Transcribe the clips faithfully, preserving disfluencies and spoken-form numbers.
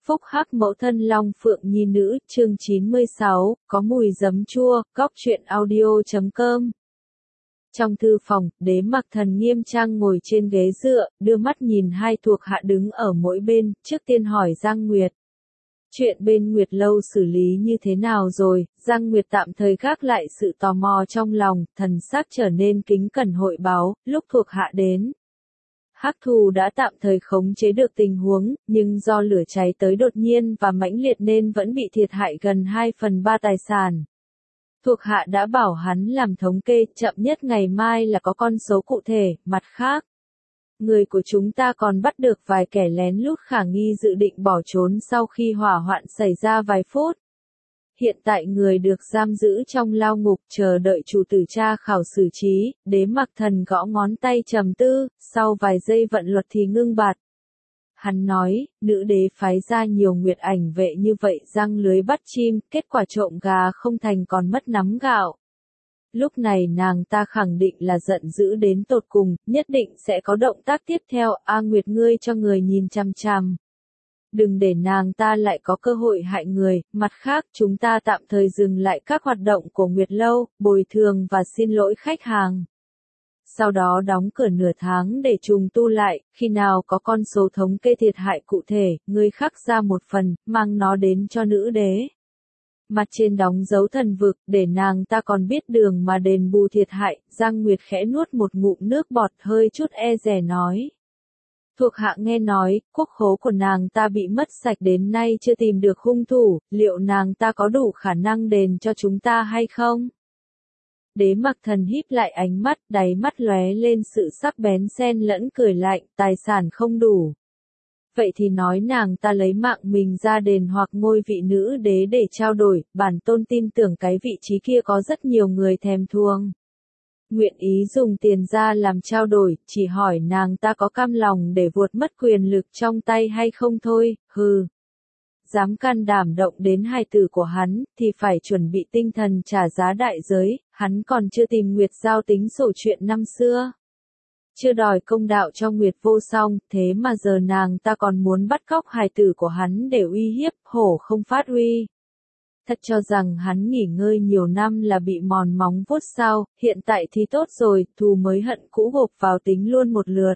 Phúc hắc mẫu thân Long Phượng Nhi nữ, chương chín mươi sáu, có mùi giấm chua, góc truyện audio chấm com. Trong thư phòng, Đế Mặc Thần nghiêm trang ngồi trên ghế dựa, đưa mắt nhìn hai thuộc hạ đứng ở mỗi bên, trước tiên hỏi Giang Nguyệt. Chuyện bên Nguyệt Lâu xử lý như thế nào rồi? Giang Nguyệt tạm thời gác lại sự tò mò trong lòng, thần sắc trở nên kính cẩn hội báo, lúc thuộc hạ đến. Hắc thù đã tạm thời khống chế được tình huống, nhưng do lửa cháy tới đột nhiên và mãnh liệt nên vẫn bị thiệt hại gần hai phần ba tài sản. Thuộc hạ đã bảo hắn làm thống kê, chậm nhất ngày mai là có con số cụ thể, mặt khác. Người của chúng ta còn bắt được vài kẻ lén lút khả nghi dự định bỏ trốn sau khi hỏa hoạn xảy ra vài phút. Hiện tại người được giam giữ trong lao ngục chờ đợi chủ tử tra khảo xử trí. Đế Mặc Thần gõ ngón tay trầm tư, sau vài giây vận luật thì ngưng bạt. Hắn nói, nữ đế phái ra nhiều nguyệt ảnh vệ như vậy răng lưới bắt chim, kết quả trộm gà không thành còn mất nắm gạo. Lúc này nàng ta khẳng định là giận dữ đến tột cùng, nhất định sẽ có động tác tiếp theo. A Nguyệt ngươi cho người nhìn chằm chằm. Đừng để nàng ta lại có cơ hội hại người. Mặt khác, chúng ta tạm thời dừng lại các hoạt động của Nguyệt Lâu, bồi thường và xin lỗi khách hàng. Sau đó đóng cửa nửa tháng để trùng tu lại, khi nào có con số thống kê thiệt hại cụ thể, ngươi khắc ra một phần, mang nó đến cho nữ đế. Mặt trên đóng dấu thần vực, để nàng ta còn biết đường mà đền bù thiệt hại. Giang Nguyệt khẽ nuốt một ngụm nước bọt, hơi chút e dè nói. Thuộc hạ nghe nói, quốc khố của nàng ta bị mất sạch đến nay chưa tìm được hung thủ, liệu nàng ta có đủ khả năng đền cho chúng ta hay không? Đế Mặc Thần híp lại ánh mắt, đáy mắt lóe lên sự sắc bén xen lẫn cười lạnh, tài sản không đủ. Vậy thì nói nàng ta lấy mạng mình ra đền hoặc ngôi vị nữ đế để trao đổi, bản tôn tin tưởng cái vị trí kia có rất nhiều người thèm thuồng. Nguyện ý dùng tiền ra làm trao đổi, chỉ hỏi nàng ta có cam lòng để vuột mất quyền lực trong tay hay không thôi, hừ. Dám can đảm động đến hài tử của hắn, thì phải chuẩn bị tinh thần trả giá đại giới, hắn còn chưa tìm Nguyệt Giao tính sổ chuyện năm xưa. Chưa đòi công đạo cho Nguyệt Vô Song, thế mà giờ nàng ta còn muốn bắt cóc hài tử của hắn để uy hiếp, hổ không phát uy. Thật cho rằng hắn nghỉ ngơi nhiều năm là bị mòn móng vuốt sao, hiện tại thì tốt rồi, thù mới hận cũ gộp vào tính luôn một lượt.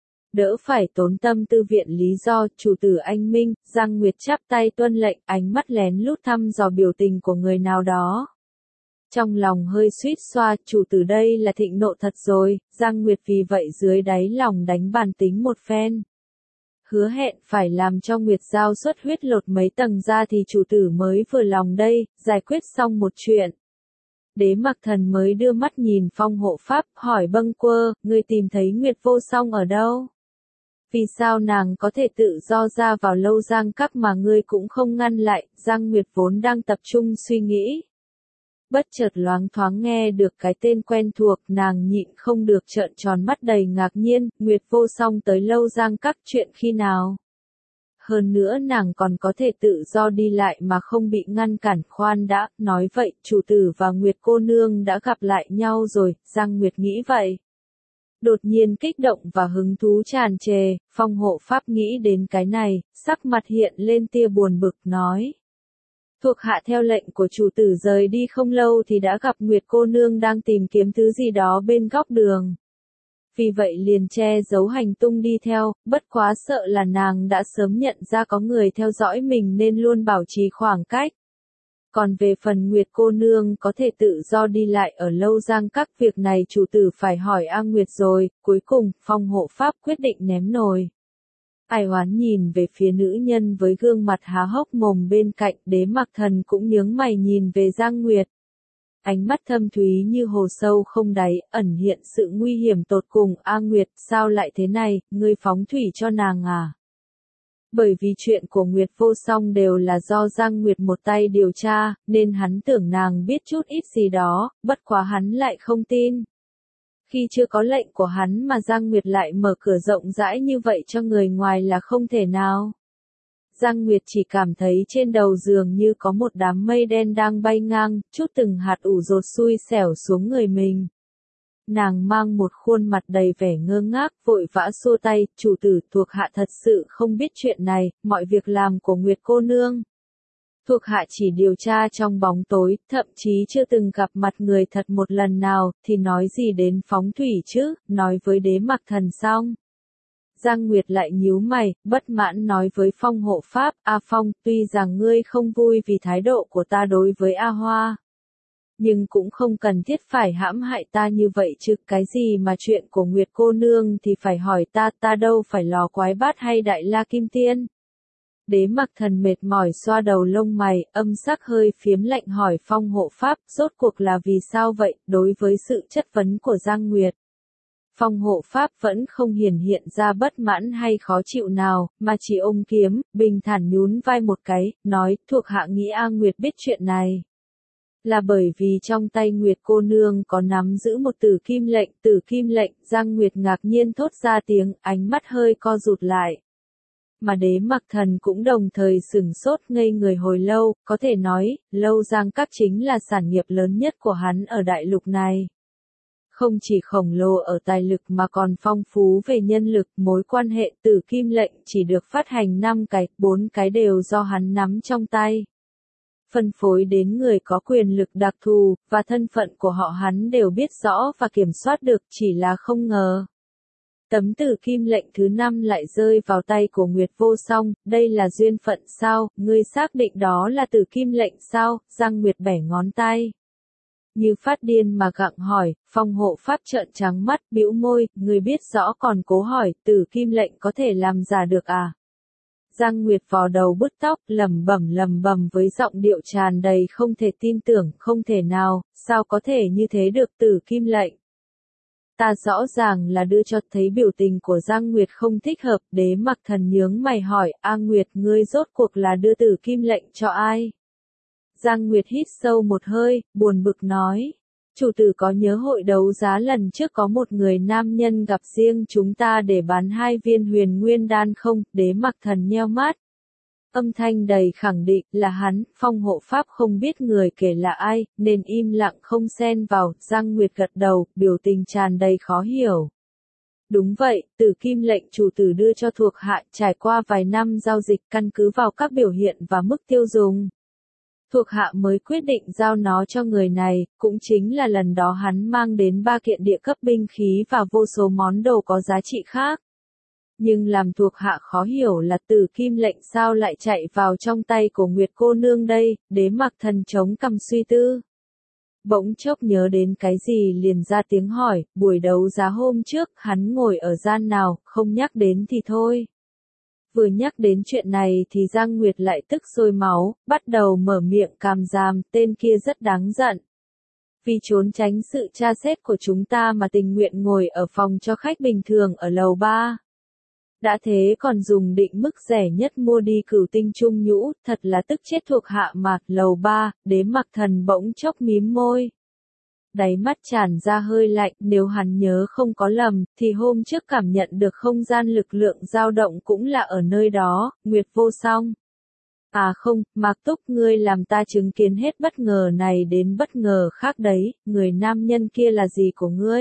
Đỡ phải tốn tâm tư viện lý do, chủ tử anh minh. Giang Nguyệt chắp tay tuân lệnh, ánh mắt lén lút thăm dò biểu tình của người nào đó. Trong lòng hơi suýt xoa, chủ tử đây là thịnh nộ thật rồi. Giang Nguyệt vì vậy dưới đáy lòng đánh bàn tính một phen. Hứa hẹn phải làm cho Nguyệt Giao xuất huyết lột mấy tầng ra thì chủ tử mới vừa lòng đây, giải quyết xong một chuyện. Đế Mặc Thần mới đưa mắt nhìn Phong Hộ Pháp, hỏi Bâng Quơ, ngươi tìm thấy Nguyệt Vô Song ở đâu? Vì sao nàng có thể tự do ra vào Lâu Giang Các mà ngươi cũng không ngăn lại? Giang Nguyệt vốn đang tập trung suy nghĩ. Bất chợt loáng thoáng nghe được cái tên quen thuộc, nàng nhịn không được trợn tròn mắt đầy ngạc nhiên. Nguyệt Vô Song tới Lâu Giang Các chuyện khi nào? Hơn nữa nàng còn có thể tự do đi lại mà không bị ngăn cản. Khoan đã, nói vậy, chủ tử và Nguyệt cô nương đã gặp lại nhau rồi. Giang Nguyệt nghĩ vậy. Đột nhiên kích động và hứng thú tràn trề. Phong Hộ Pháp nghĩ đến cái này, sắc mặt hiện lên tia buồn bực nói. Thuộc hạ theo lệnh của chủ tử rời đi không lâu thì đã gặp Nguyệt cô nương đang tìm kiếm thứ gì đó bên góc đường. Vì vậy liền che giấu hành tung đi theo, bất quá sợ là nàng đã sớm nhận ra có người theo dõi mình nên luôn bảo trì khoảng cách. Còn về phần Nguyệt cô nương có thể tự do đi lại ở Lâu Giang Các, việc này chủ tử phải hỏi A Nguyệt rồi. Cuối cùng, Phong Hộ Pháp quyết định ném nồi. Ai oán nhìn về phía nữ nhân với gương mặt há hốc mồm bên cạnh. Đế Mặc Thần cũng nhướng mày nhìn về Giang Nguyệt. Ánh mắt thâm thúy như hồ sâu không đáy, ẩn hiện sự nguy hiểm tột cùng. A Nguyệt, sao lại thế này, ngươi phóng thủy cho nàng à? Bởi vì chuyện của Nguyệt Vô Song đều là do Giang Nguyệt một tay điều tra, nên hắn tưởng nàng biết chút ít gì đó, bất quá hắn lại không tin. Khi chưa có lệnh của hắn mà Giang Nguyệt lại mở cửa rộng rãi như vậy cho người ngoài là không thể nào. Giang Nguyệt chỉ cảm thấy trên đầu giường như có một đám mây đen đang bay ngang, chút từng hạt ủ dột xui xẻo xuống người mình. Nàng mang một khuôn mặt đầy vẻ ngơ ngác, vội vã xua tay, chủ tử, thuộc hạ thật sự không biết chuyện này, mọi việc làm của Nguyệt cô nương. Thuộc hạ chỉ điều tra trong bóng tối, thậm chí chưa từng gặp mặt người thật một lần nào, thì nói gì đến phóng thủy chứ, nói với Đế Mặc Thần xong. Giang Nguyệt lại nhíu mày, bất mãn nói với Phong hộ pháp, A Phong, tuy rằng ngươi không vui vì thái độ của ta đối với A Hoa, nhưng cũng không cần thiết phải hãm hại ta như vậy chứ, cái gì mà chuyện của Nguyệt cô nương thì phải hỏi ta, ta đâu phải lò quái bát hay đại la kim tiên. Đế Mặc Thần mệt mỏi xoa đầu lông mày, âm sắc hơi phiếm lạnh hỏi Phong hộ pháp, rốt cuộc là vì sao vậy, đối với sự chất vấn của Giang Nguyệt. Phong hộ pháp vẫn không hiển hiện ra bất mãn hay khó chịu nào, mà chỉ ôm kiếm, bình thản nhún vai một cái, nói, thuộc hạ nghĩ A Nguyệt biết chuyện này. Là bởi vì trong tay Nguyệt cô nương có nắm giữ một tử kim lệnh, tử kim lệnh, Giang Nguyệt ngạc nhiên thốt ra tiếng, ánh mắt hơi co rụt lại. Mà Đế Mặc Thần cũng đồng thời sửng sốt ngây người hồi lâu, có thể nói, Lâu Giang Các chính là sản nghiệp lớn nhất của hắn ở đại lục này. Không chỉ khổng lồ ở tài lực mà còn phong phú về nhân lực, mối quan hệ tử kim lệnh chỉ được phát hành năm cái, bốn cái đều do hắn nắm trong tay. Phân phối đến người có quyền lực đặc thù, và thân phận của họ hắn đều biết rõ và kiểm soát được, chỉ là không ngờ. Tấm tử kim lệnh thứ năm lại rơi vào tay của Nguyệt Vô Song, đây là duyên phận sao, ngươi xác định đó là tử kim lệnh sao, Giang Nguyệt bẻ ngón tay. Như phát điên mà gặng hỏi, Phong hộ pháp trợn trắng mắt, bĩu môi, người biết rõ còn cố hỏi, tử kim lệnh có thể làm giả được à? Giang Nguyệt vò đầu bứt tóc, lẩm bẩm lẩm bẩm với giọng điệu tràn đầy không thể tin tưởng, không thể nào, sao có thể như thế được tử kim lệnh? Ta rõ ràng là đưa cho thấy biểu tình của Giang Nguyệt không thích hợp, Đế Mặc Thần nhướng mày hỏi, A Nguyệt ngươi rốt cuộc là đưa tử kim lệnh cho ai? Giang Nguyệt hít sâu một hơi, buồn bực nói. Chủ tử có nhớ hội đấu giá lần trước có một người nam nhân gặp riêng chúng ta để bán hai viên huyền nguyên đan không? Đế Mặc Thần nheo mắt. Âm thanh đầy khẳng định là hắn, Phong hộ pháp không biết người kể là ai, nên im lặng không xen vào, Giang Nguyệt gật đầu, biểu tình tràn đầy khó hiểu. Đúng vậy, tử kim lệnh chủ tử đưa cho thuộc hạ, trải qua vài năm giao dịch căn cứ vào các biểu hiện và mức tiêu dùng. Thuộc hạ mới quyết định giao nó cho người này, cũng chính là lần đó hắn mang đến ba kiện địa cấp binh khí và vô số món đồ có giá trị khác. Nhưng làm thuộc hạ khó hiểu là tử kim lệnh sao lại chạy vào trong tay của Nguyệt cô nương đây, Đế Mặc Thần chống cằm suy tư. Bỗng chốc nhớ đến cái gì liền ra tiếng hỏi, buổi đấu giá hôm trước hắn ngồi ở gian nào, không nhắc đến thì thôi. Vừa nhắc đến chuyện này thì Giang Nguyệt lại tức sôi máu, bắt đầu mở miệng càm ràm, tên kia rất đáng giận. Vì trốn tránh sự tra xét của chúng ta mà tình nguyện ngồi ở phòng cho khách bình thường ở lầu ba. Đã thế còn dùng định mức rẻ nhất mua đi cửu tinh trung nhũ, thật là tức chết thuộc hạ mà, lầu ba, Đế Mặc Thần bỗng chốc mím môi. Đáy mắt tràn ra hơi lạnh, nếu hắn nhớ không có lầm, thì hôm trước cảm nhận được không gian lực lượng dao động cũng là ở nơi đó, Nguyệt Vô Song. À không, Mạc Túc ngươi làm ta chứng kiến hết bất ngờ này đến bất ngờ khác đấy, người nam nhân kia là gì của ngươi?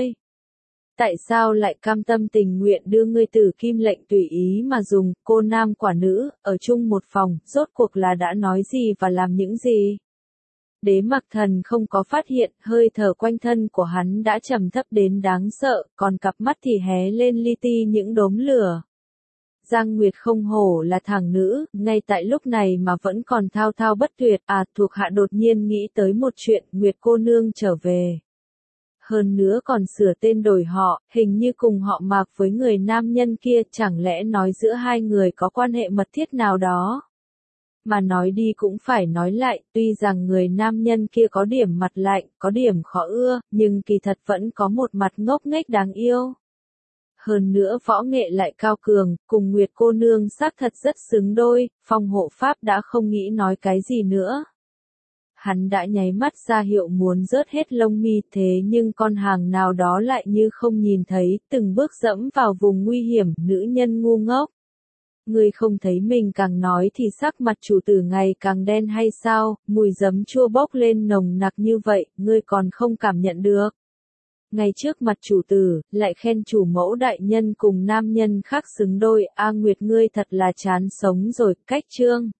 Tại sao lại cam tâm tình nguyện đưa ngươi tử kim lệnh tùy ý mà dùng, cô nam quả nữ, ở chung một phòng, rốt cuộc là đã nói gì và làm những gì? Đế Mặc Thần không có phát hiện, hơi thở quanh thân của hắn đã trầm thấp đến đáng sợ, còn cặp mắt thì hé lên li ti những đốm lửa. Giang Nguyệt không hổ là thằng nữ, ngay tại lúc này mà vẫn còn thao thao bất tuyệt, à thuộc hạ đột nhiên nghĩ tới một chuyện, Nguyệt cô nương trở về. Hơn nữa còn sửa tên đổi họ, hình như cùng họ Mạc với người nam nhân kia, chẳng lẽ nói giữa hai người có quan hệ mật thiết nào đó. Mà nói đi cũng phải nói lại, tuy rằng người nam nhân kia có điểm mặt lạnh, có điểm khó ưa, nhưng kỳ thật vẫn có một mặt ngốc nghếch đáng yêu. Hơn nữa võ nghệ lại cao cường, cùng Nguyệt cô nương xác thật rất xứng đôi, Phong hộ pháp đã không nghĩ nói cái gì nữa. Hắn đã nháy mắt ra hiệu muốn rớt hết lông mi, thế nhưng con hàng nào đó lại như không nhìn thấy, từng bước dẫm vào vùng nguy hiểm, nữ nhân ngu ngốc. Ngươi không thấy mình càng nói thì sắc mặt chủ tử ngày càng đen hay sao, mùi giấm chua bốc lên nồng nặc như vậy, ngươi còn không cảm nhận được. ngay trước mặt chủ tử, lại khen chủ mẫu đại nhân cùng nam nhân khác xứng đôi, A Nguyệt ngươi thật là chán sống rồi, cách chương.